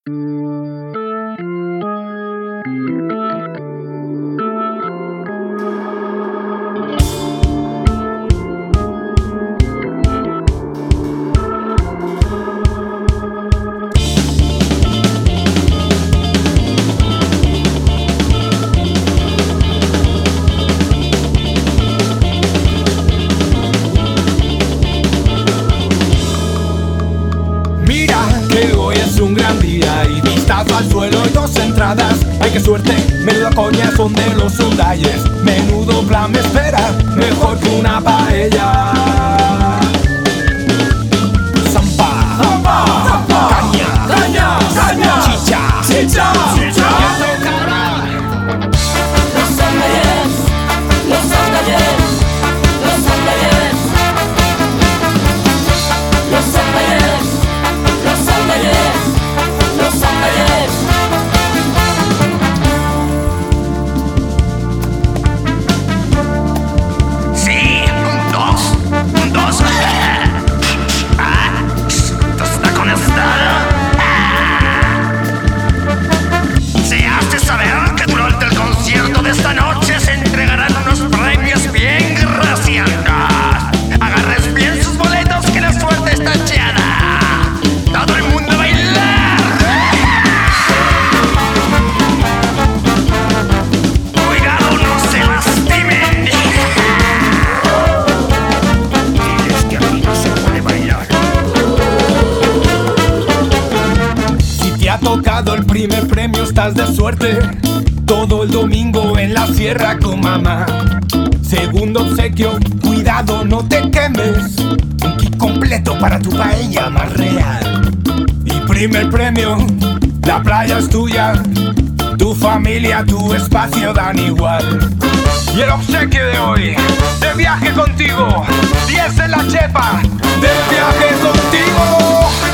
Un gran día y vistazo al suelo y 2 entradas. Ay, qué suerte, menuda coña son de los Sundayes. Menudo plan me espera, mejor que una paella. Zampa, zampa, zampa. Caña, caña, caña. Chicha, chicha, chicha. Los Sundayes, los Sundayes, los Sundayes, los Sundayes, los Sundayes, los Sundayes. Sí, un dos. Dos tacones. Se hace saber que durante el concierto de esta noche se entregarán unos premios bien graciados. Agarres bien sus boletos que la suerte está echada. Todo el mundo a bailar. Cuidado, no se lastimen. Diles que aquí no se puede bailar. Si te ha tocado el primer premio estás de suerte. Todo el domingo en la sierra con mamá. Segundo obsequio, cuidado no te quemes. Un kit completo para tu paella más real. Y primer premio, la playa es tuya. Tu familia, tu espacio dan igual. Y el obsequio de hoy, de viaje contigo. 10 en la chepa, de viaje contigo.